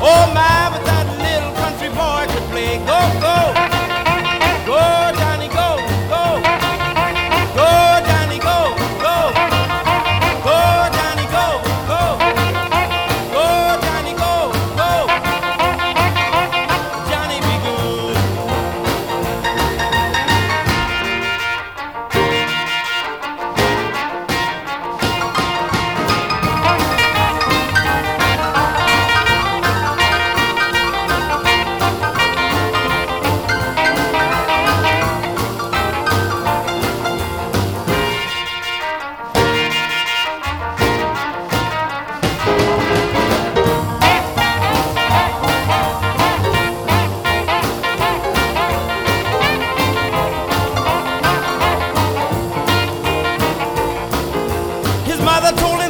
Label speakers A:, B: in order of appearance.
A: Oh my, but that little country boy could play. Go, go, go, Johnny, go, go, go, Johnny, go, go, go, Johnny, go, go, go, Johnny, go, go, Johnny be good. His mother told him